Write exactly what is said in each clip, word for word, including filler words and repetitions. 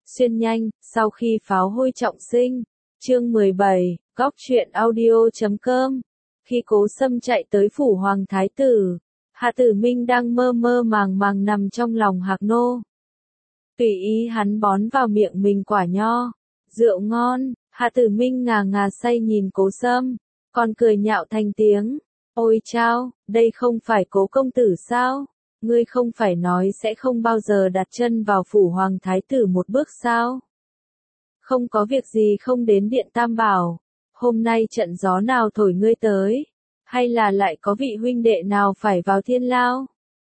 Xuyên nhanh, sau khi pháo hôi trọng sinh. Chương mười bảy, góc truyện audio chấm com. Khi Cố Sâm chạy tới phủ hoàng thái tử, Hạ Tử Minh đang mơ mơ màng màng nằm trong lòng Hạc Nô. Tùy ý hắn bón vào miệng mình quả nho, rượu ngon, Hạ Tử Minh ngà ngà say nhìn Cố Sâm, còn cười nhạo thành tiếng. Ôi chao, đây không phải Cố công tử sao? Ngươi không phải nói sẽ không bao giờ đặt chân vào phủ hoàng thái tử một bước sao? Không có việc gì không đến điện Tam Bảo, hôm nay trận gió nào thổi ngươi tới, hay là lại có vị huynh đệ nào phải vào thiên lao?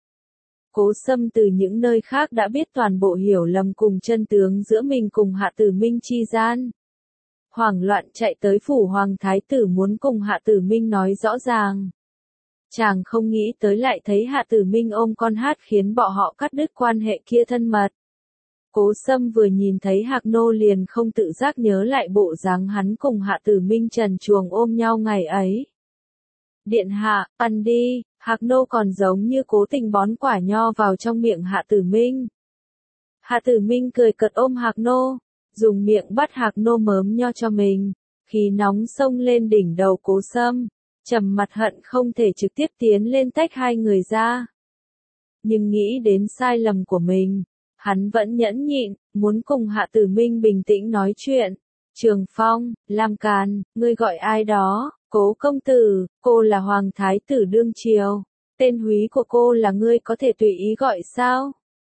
Cố Sâm từ những nơi khác đã biết toàn bộ hiểu lầm cùng chân tướng giữa mình cùng Hạ Tử Minh chi gian. Hoảng loạn chạy tới phủ hoàng thái tử muốn cùng Hạ Tử Minh nói rõ ràng. Chàng không nghĩ tới lại thấy Hạ Tử Minh ôm con hát khiến bọn họ cắt đứt quan hệ kia thân mật. Cố Sâm vừa nhìn thấy Hạc Nô liền không tự giác nhớ lại bộ dáng hắn cùng Hạ Tử Minh trần truồng ôm nhau ngày ấy. Điện hạ, ăn đi, Hạc Nô còn giống như cố tình bón quả nho vào trong miệng Hạ Tử Minh. Hạ Tử Minh cười cợt ôm Hạc Nô, dùng miệng bắt Hạc Nô mớm nho cho mình, khí nóng xông lên đỉnh đầu Cố Sâm, trầm mặt hận không thể trực tiếp tiến lên tách hai người ra. Nhưng nghĩ đến sai lầm của mình, hắn vẫn nhẫn nhịn, muốn cùng Hạ Tử Minh bình tĩnh nói chuyện. Trường Phong, Lam Càn, ngươi gọi ai đó? Cố công tử, cô là hoàng thái tử đương triều, tên húy của cô là ngươi có thể tùy ý gọi sao?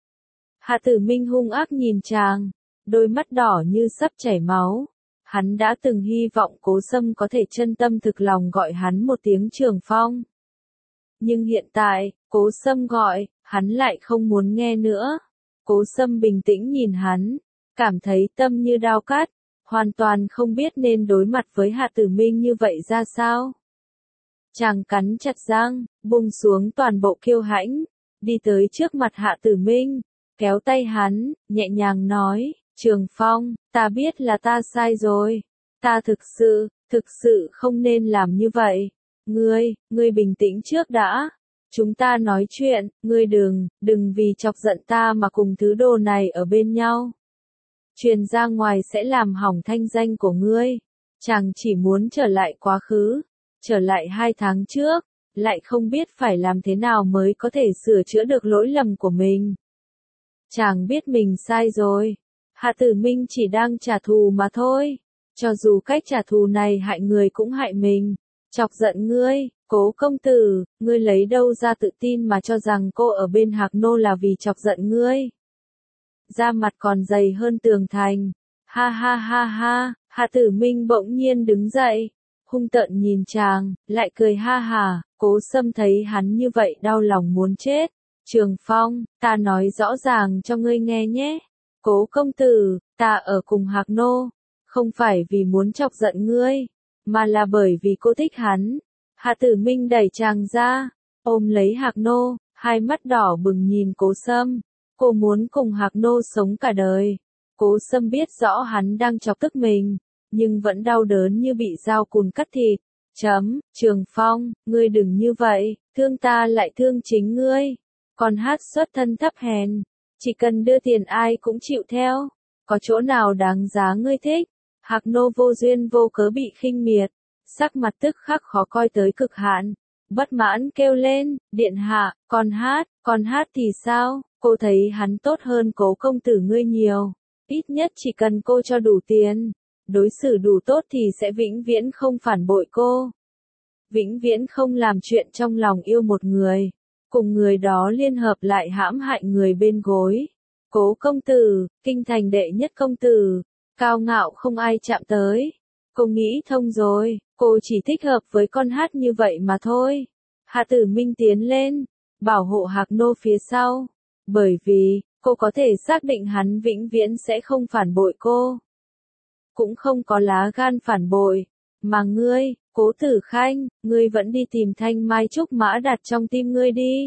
Hạ Tử Minh hung ác nhìn chàng, đôi mắt đỏ như sắp chảy máu. Hắn đã từng hy vọng Cố Sâm có thể chân tâm thực lòng gọi hắn một tiếng Trường Phong. Nhưng hiện tại, Cố Sâm gọi, hắn lại không muốn nghe nữa. Cố Sâm bình tĩnh nhìn hắn, cảm thấy tâm như đao cắt, hoàn toàn không biết nên đối mặt với Hạ Tử Minh như vậy ra sao. Chàng cắn chặt răng, buông xuống toàn bộ kiêu hãnh, đi tới trước mặt Hạ Tử Minh, kéo tay hắn, nhẹ nhàng nói, Trường Phong, ta biết là ta sai rồi, ta thực sự, thực sự không nên làm như vậy. Ngươi, ngươi bình tĩnh trước đã. Chúng ta nói chuyện, ngươi đừng, đừng vì chọc giận ta mà cùng thứ đồ này ở bên nhau. Truyền ra ngoài sẽ làm hỏng thanh danh của ngươi. Chàng chỉ muốn trở lại quá khứ, trở lại hai tháng trước, lại không biết phải làm thế nào mới có thể sửa chữa được lỗi lầm của mình. Chàng biết mình sai rồi. Hạ Tử Minh chỉ đang trả thù mà thôi. Cho dù cách trả thù này hại người cũng hại mình. Chọc giận ngươi, Cố công tử, ngươi lấy đâu ra tự tin mà cho rằng cô ở bên Hạc Nô là vì chọc giận ngươi. Da mặt còn dày hơn tường thành. Ha ha ha ha, Hạ Tử Minh bỗng nhiên đứng dậy, hung tợn nhìn chàng, lại cười ha hà. Cố Sâm thấy hắn như vậy đau lòng muốn chết. Trường Phong, ta nói rõ ràng cho ngươi nghe nhé. Cố công tử, ta ở cùng Hạc Nô, không phải vì muốn chọc giận ngươi, mà là bởi vì cô thích hắn. Hạ Tử Minh đẩy chàng ra, ôm lấy Hạc Nô, hai mắt đỏ bừng nhìn Cố Sâm. Cô muốn cùng Hạc Nô sống cả đời. Cố Sâm biết rõ hắn đang chọc tức mình, nhưng vẫn đau đớn như bị dao cùn cắt thịt. Chấm, Trường Phong, ngươi đừng như vậy, thương ta lại thương chính ngươi. Còn hát xuất thân thấp hèn, chỉ cần đưa tiền ai cũng chịu theo. Có chỗ nào đáng giá ngươi thích? Hạc Nô vô duyên vô cớ bị khinh miệt, sắc mặt tức khắc khó coi tới cực hạn, bất mãn kêu lên, điện hạ, còn hát, còn hát thì sao? Cô thấy hắn tốt hơn Cố công tử ngươi nhiều, ít nhất chỉ cần cô cho đủ tiền, đối xử đủ tốt thì sẽ vĩnh viễn không phản bội cô, vĩnh viễn không làm chuyện trong lòng yêu một người, cùng người đó liên hợp lại hãm hại người bên gối. Cố công tử, kinh thành đệ nhất công tử, cao ngạo không ai chạm tới. Cô nghĩ thông rồi, cô chỉ thích hợp với con hát như vậy mà thôi. Hạ Tử Minh tiến lên, bảo hộ Hạc Nô phía sau, bởi vì, cô có thể xác định hắn vĩnh viễn sẽ không phản bội cô. Cũng không có lá gan phản bội, mà ngươi, Cố Tử Khanh, ngươi vẫn đi tìm thanh mai trúc mã đặt trong tim ngươi đi.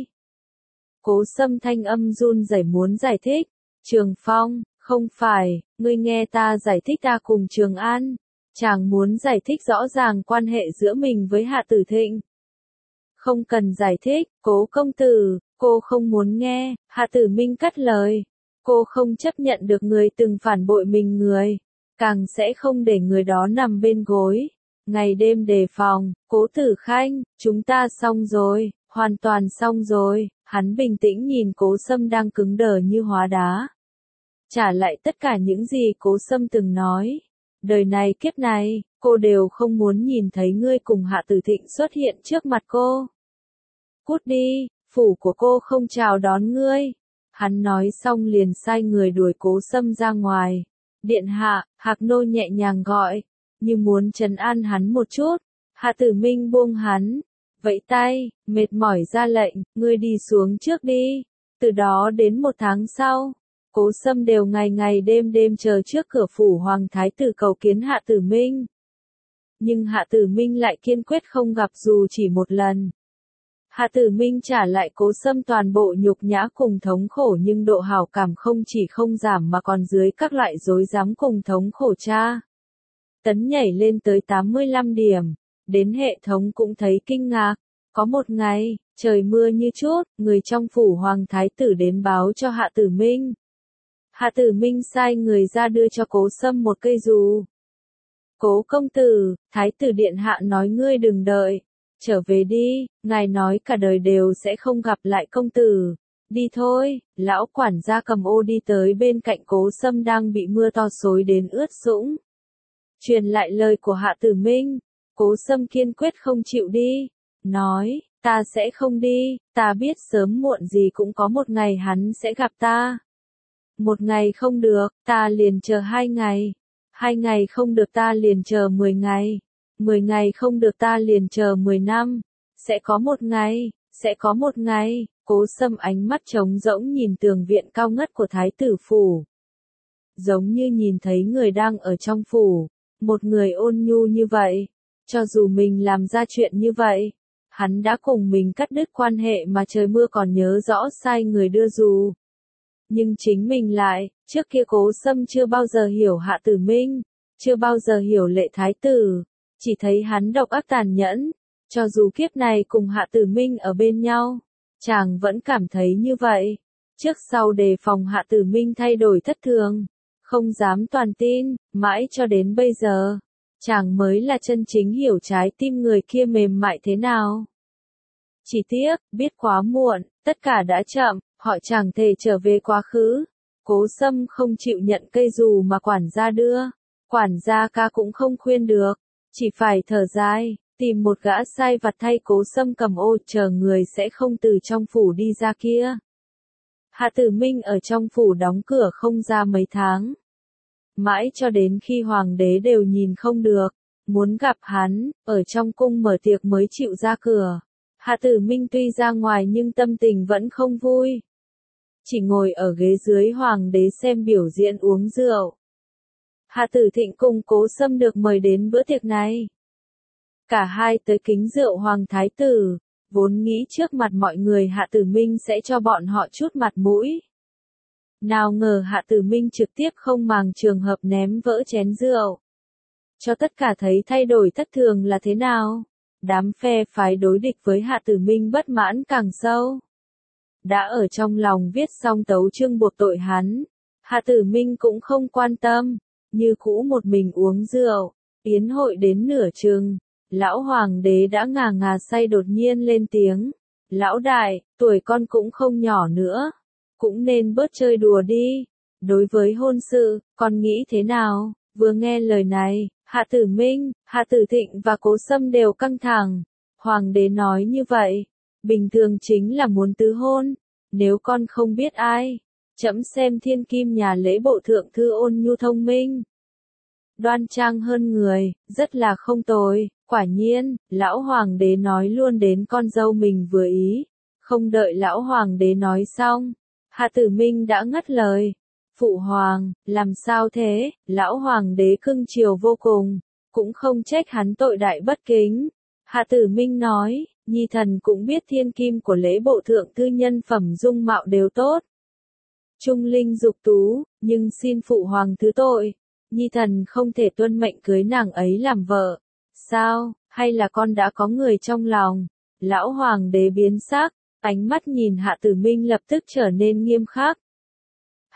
Cố Sâm thanh âm run rẩy muốn giải thích, Trường Phong, không phải, ngươi nghe ta giải thích ta cùng Trường An. Chàng muốn giải thích rõ ràng quan hệ giữa mình với Hạ Tử Thịnh. Không cần giải thích, Cố công tử, cô không muốn nghe. Hạ Tử Minh cắt lời. Cô không chấp nhận được người từng phản bội mình người, càng sẽ không để người đó nằm bên gối. Ngày đêm đề phòng, Cố Tử Khanh, chúng ta xong rồi, hoàn toàn xong rồi, hắn bình tĩnh nhìn Cố Sâm đang cứng đờ như hóa đá. Trả lại tất cả những gì Cố Sâm từng nói. Đời này kiếp này, cô đều không muốn nhìn thấy ngươi cùng Hạ Tử Thịnh xuất hiện trước mặt cô. Cút đi, phủ của cô không chào đón ngươi. Hắn nói xong liền sai người đuổi Cố Sâm ra ngoài. Điện hạ, Hạc nô nhẹ nhàng gọi, như muốn trấn an hắn một chút. Hạ Tử Minh buông hắn, vẫy tay, mệt mỏi ra lệnh, ngươi đi xuống trước đi. Từ đó đến một tháng sau, Cố Sâm đều ngày ngày đêm đêm chờ trước cửa phủ hoàng thái tử cầu kiến Hạ Tử Minh. Nhưng Hạ Tử Minh lại kiên quyết không gặp dù chỉ một lần. Hạ Tử Minh trả lại Cố Sâm toàn bộ nhục nhã cùng thống khổ, nhưng độ hảo cảm không chỉ không giảm mà còn dưới các loại dối dám cùng thống khổ tra tấn nhảy lên tới tám mươi lăm điểm. Đến hệ thống cũng thấy kinh ngạc. Có một ngày, trời mưa như chút, người trong phủ hoàng thái tử đến báo cho Hạ Tử Minh. Hạ Tử Minh sai người ra đưa cho Cố Sâm một cây dù. Cố công tử, thái tử điện hạ nói ngươi đừng đợi. Trở về đi, ngài nói cả đời đều sẽ không gặp lại công tử. Đi thôi, lão quản gia cầm ô đi tới bên cạnh Cố Sâm đang bị mưa to xối đến ướt sũng. Truyền lại lời của Hạ Tử Minh. Cố Sâm kiên quyết không chịu đi. Nói, ta sẽ không đi, ta biết sớm muộn gì cũng có một ngày hắn sẽ gặp ta. Một ngày không được, ta liền chờ hai ngày. Hai ngày không được ta liền chờ mười ngày. Mười ngày không được ta liền chờ mười năm. Sẽ có một ngày, sẽ có một ngày. Cố Sâm ánh mắt trống rỗng nhìn tường viện cao ngất của thái tử phủ. Giống như nhìn thấy người đang ở trong phủ. Một người ôn nhu như vậy. Cho dù mình làm ra chuyện như vậy, hắn đã cùng mình cắt đứt quan hệ mà trời mưa còn nhớ rõ sai người đưa dù. Nhưng chính mình lại, trước kia Cố Sâm chưa bao giờ hiểu Hạ Tử Minh, chưa bao giờ hiểu Lệ Thái Tử, chỉ thấy hắn độc ác tàn nhẫn. Cho dù kiếp này cùng Hạ Tử Minh ở bên nhau, chàng vẫn cảm thấy như vậy. Trước sau đề phòng Hạ Tử Minh thay đổi thất thường, không dám toàn tin, mãi cho đến bây giờ, chàng mới là chân chính hiểu trái tim người kia mềm mại thế nào. Chỉ tiếc, biết quá muộn, tất cả đã chậm, họ chẳng thể trở về quá khứ. Cố Sâm không chịu nhận cây dù mà quản gia đưa, quản gia ca cũng không khuyên được, chỉ phải thở dài, tìm một gã sai vặt thay Cố Sâm cầm ô chờ người sẽ không từ trong phủ đi ra kia. Hạ Tử Minh ở trong phủ đóng cửa không ra mấy tháng. Mãi cho đến khi hoàng đế đều nhìn không được, muốn gặp hắn, ở trong cung mở tiệc mới chịu ra cửa. Hạ Tử Minh tuy ra ngoài nhưng tâm tình vẫn không vui. Chỉ ngồi ở ghế dưới hoàng đế xem biểu diễn uống rượu. Hạ Tử Thịnh cùng Cố Sâm được mời đến bữa tiệc này. Cả hai tới kính rượu hoàng thái tử, vốn nghĩ trước mặt mọi người Hạ Tử Minh sẽ cho bọn họ chút mặt mũi. Nào ngờ Hạ Tử Minh trực tiếp không màng trường hợp ném vỡ chén rượu. Cho tất cả thấy thay đổi thất thường là thế nào. Đám phe phái đối địch với Hạ Tử Minh bất mãn càng sâu. Đã ở trong lòng viết xong tấu chương buộc tội hắn, Hạ Tử Minh cũng không quan tâm, như cũ một mình uống rượu. Yến hội đến nửa chừng, lão hoàng đế đã ngà ngà say đột nhiên lên tiếng. Lão đại, tuổi con cũng không nhỏ nữa, cũng nên bớt chơi đùa đi. Đối với hôn sự, con nghĩ thế nào? Vừa nghe lời này, Hạ Tử Minh, Hạ Tử Thịnh và Cố Sâm đều căng thẳng. Hoàng đế nói như vậy, bình thường chính là muốn tứ hôn. Nếu con không biết ai, trẫm xem thiên kim nhà lễ bộ thượng thư ôn nhu thông minh, đoan trang hơn người, rất là không tồi. Quả nhiên, lão hoàng đế nói luôn đến con dâu mình vừa ý. Không đợi lão hoàng đế nói xong, Hạ Tử Minh đã ngắt lời. Phụ hoàng, làm sao thế? Lão hoàng đế cưng chiều vô cùng, cũng không trách hắn tội đại bất kính. Hạ Tử Minh nói, nhi thần cũng biết thiên kim của lễ bộ thượng thư nhân phẩm dung mạo đều tốt, trung linh dục tú, nhưng xin phụ hoàng thứ tội, nhi thần không thể tuân mệnh cưới nàng ấy làm vợ. Sao, hay là con đã có người trong lòng? Lão hoàng đế biến sắc, ánh mắt nhìn Hạ Tử Minh lập tức trở nên nghiêm khắc.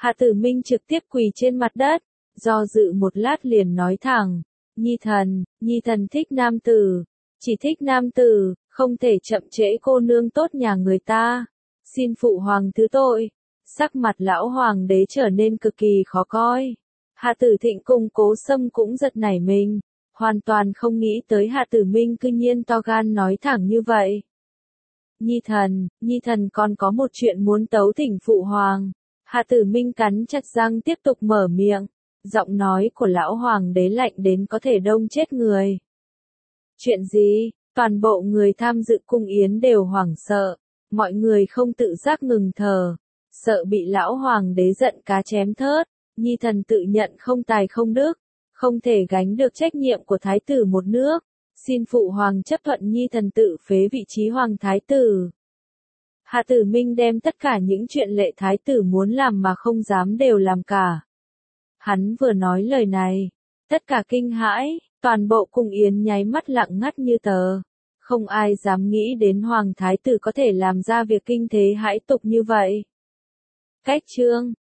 Hạ Tử Minh trực tiếp quỳ trên mặt đất, do dự một lát liền nói thẳng, Nhi thần, Nhi thần thích nam tử, chỉ thích nam tử, không thể chậm trễ cô nương tốt nhà người ta, xin phụ hoàng thứ tội. Sắc mặt lão hoàng đế trở nên cực kỳ khó coi. Hạ Tử Thịnh cùng Cố Sâm cũng giật nảy mình, hoàn toàn không nghĩ tới Hạ Tử Minh cư nhiên to gan nói thẳng như vậy. Nhi thần, Nhi thần còn có một chuyện muốn tấu thỉnh phụ hoàng. Hạ Tử Minh cắn chặt răng tiếp tục mở miệng, giọng nói của lão hoàng đế lạnh đến có thể đông chết người. Chuyện gì? Toàn bộ người tham dự cung yến đều hoảng sợ, mọi người không tự giác ngừng thở, sợ bị lão hoàng đế giận cá chém thớt. Nhi thần tự nhận không tài không đức, không thể gánh được trách nhiệm của thái tử một nước, xin phụ hoàng chấp thuận Nhi thần tự phế vị trí hoàng thái tử. Hạ Tử Minh đem tất cả những chuyện lệ thái tử muốn làm mà không dám đều làm cả. Hắn vừa nói lời này, tất cả kinh hãi, toàn bộ cung yến nháy mắt lặng ngắt như tờ. Không ai dám nghĩ đến hoàng thái tử có thể làm ra việc kinh thế hãi tục như vậy. Cách chương